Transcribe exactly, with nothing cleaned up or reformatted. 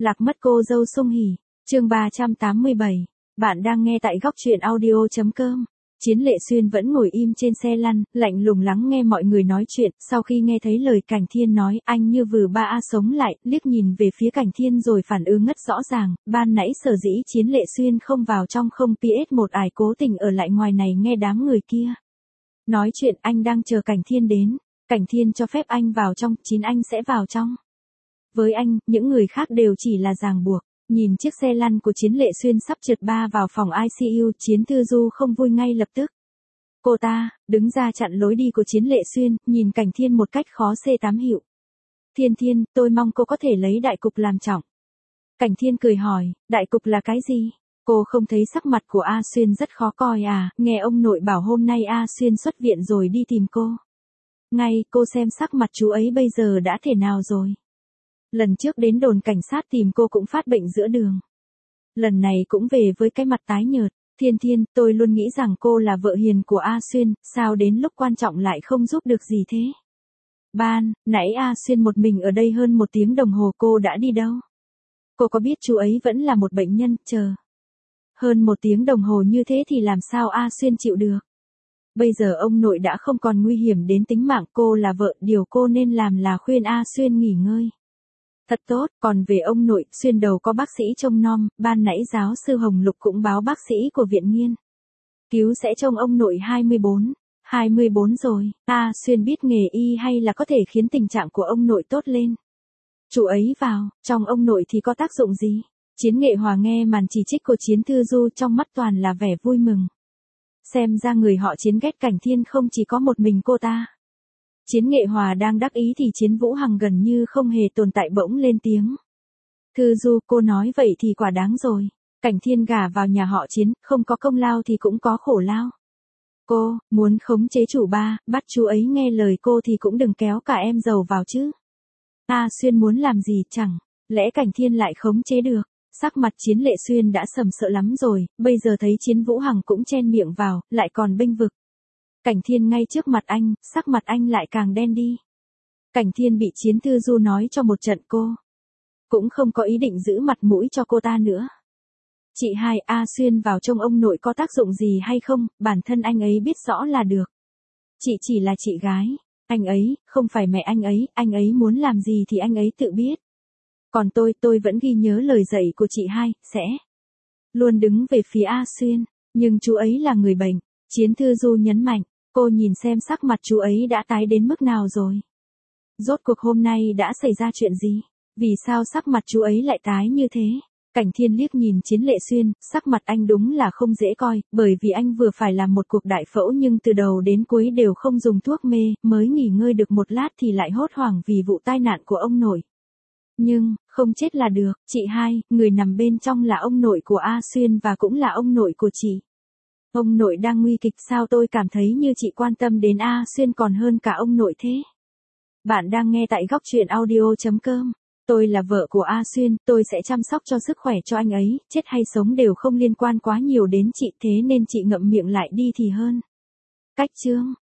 Lạc mất cô dâu Sung Hỉ, chương ba trăm tám mươi bảy. Bạn đang nghe tại góc truyện audio.com. Chiến Lệ Xuyên vẫn ngồi im trên xe lăn, lạnh lùng lắng nghe mọi người nói chuyện, sau khi nghe thấy lời Cảnh Thiên nói, anh như vừa ba a sống lại, liếc nhìn về phía Cảnh Thiên rồi phản ứng ngất rõ ràng, ban nãy sở dĩ Chiến Lệ Xuyên không vào trong không pê ét một ải cố tình ở lại ngoài này nghe đám người kia nói chuyện, anh đang chờ Cảnh Thiên đến, Cảnh Thiên cho phép anh vào trong, chín anh sẽ vào trong. Với anh, những người khác đều chỉ là ràng buộc. Nhìn chiếc xe lăn của Chiến Lệ Xuyên sắp trượt ba vào phòng i xê u, Chiến Thư Du không vui ngay lập tức. Cô ta, đứng ra chặn lối đi của Chiến Lệ Xuyên, nhìn Cảnh Thiên một cách khó xê tám hiệu. Thiên Thiên, tôi mong cô có thể lấy đại cục làm trọng. Cảnh Thiên cười hỏi, đại cục là cái gì? Cô không thấy sắc mặt của A Xuyên rất khó coi à, nghe ông nội bảo hôm nay A Xuyên xuất viện rồi đi tìm cô. Ngay, cô xem sắc mặt chú ấy bây giờ đã thế nào rồi. Lần trước đến đồn cảnh sát tìm cô cũng phát bệnh giữa đường. Lần này cũng về với cái mặt tái nhợt. Thiên Thiên, tôi luôn nghĩ rằng cô là vợ hiền của A Xuyên, sao đến lúc quan trọng lại không giúp được gì thế? Ban, nãy A Xuyên một mình ở đây hơn một tiếng đồng hồ, cô đã đi đâu? Cô có biết chú ấy vẫn là một bệnh nhân, chờ. Hơn một tiếng đồng hồ như thế thì làm sao A Xuyên chịu được? Bây giờ ông nội đã không còn nguy hiểm đến tính mạng, cô là vợ, điều cô nên làm là khuyên A Xuyên nghỉ ngơi. Thật tốt, còn về ông nội, Xuyên đầu có bác sĩ trông nom, ban nãy giáo sư Hồng Lục cũng báo bác sĩ của viện nghiên cứu sẽ trông ông nội hai mươi bốn, hai mươi bốn rồi, A Xuyên biết nghề y hay là có thể khiến tình trạng của ông nội tốt lên. Chú ấy vào, trong ông nội thì có tác dụng gì? Chiến Nghệ Hòa nghe màn chỉ trích của Chiến Thư Du trong mắt toàn là vẻ vui mừng. Xem ra người họ Chiến ghét Cảnh Thiên không chỉ có một mình cô ta. Chiến Nghệ Hòa đang đắc ý thì Chiến Vũ Hằng gần như không hề tồn tại bỗng lên tiếng. Thư Du, cô nói vậy thì quả đáng rồi. Cảnh Thiên gả vào nhà họ Chiến, không có công lao thì cũng có khổ lao. Cô, muốn khống chế chủ ba, bắt chú ấy nghe lời cô thì cũng đừng kéo cả em giàu vào chứ. A Xuyên muốn làm gì chẳng, lẽ Cảnh Thiên lại khống chế được. Sắc mặt Chiến Lệ Xuyên đã sầm sợ lắm rồi, bây giờ thấy Chiến Vũ Hằng cũng chen miệng vào, lại còn bênh vực. Cảnh Thiên ngay trước mặt anh, sắc mặt anh lại càng đen đi. Cảnh Thiên bị Chiến Thư Du nói cho một trận, cô cũng không có ý định giữ mặt mũi cho cô ta nữa. Chị hai, A Xuyên vào trông ông nội có tác dụng gì hay không, bản thân anh ấy biết rõ là được. Chị chỉ là chị gái, anh ấy, không phải mẹ anh ấy, anh ấy muốn làm gì thì anh ấy tự biết. Còn tôi, tôi vẫn ghi nhớ lời dạy của chị hai, sẽ luôn đứng về phía A Xuyên, nhưng chú ấy là người bệnh. Chiến Thư Du nhấn mạnh, cô nhìn xem sắc mặt chú ấy đã tái đến mức nào rồi. Rốt cuộc hôm nay đã xảy ra chuyện gì? Vì sao sắc mặt chú ấy lại tái như thế? Cảnh Thiên liếc nhìn Chiến Lệ Xuyên, sắc mặt anh đúng là không dễ coi, bởi vì anh vừa phải làm một cuộc đại phẫu nhưng từ đầu đến cuối đều không dùng thuốc mê, mới nghỉ ngơi được một lát thì lại hốt hoảng vì vụ tai nạn của ông nội. Nhưng, không chết là được, chị hai, người nằm bên trong là ông nội của A Xuyên và cũng là ông nội của chị. Ông nội đang nguy kịch, sao tôi cảm thấy như chị quan tâm đến A Xuyên còn hơn cả ông nội thế? Bạn đang nghe tại góc truyện audio.com. Tôi là vợ của A Xuyên, tôi sẽ chăm sóc cho sức khỏe cho anh ấy, chết hay sống đều không liên quan quá nhiều đến chị, thế nên chị ngậm miệng lại đi thì hơn. Cách chương.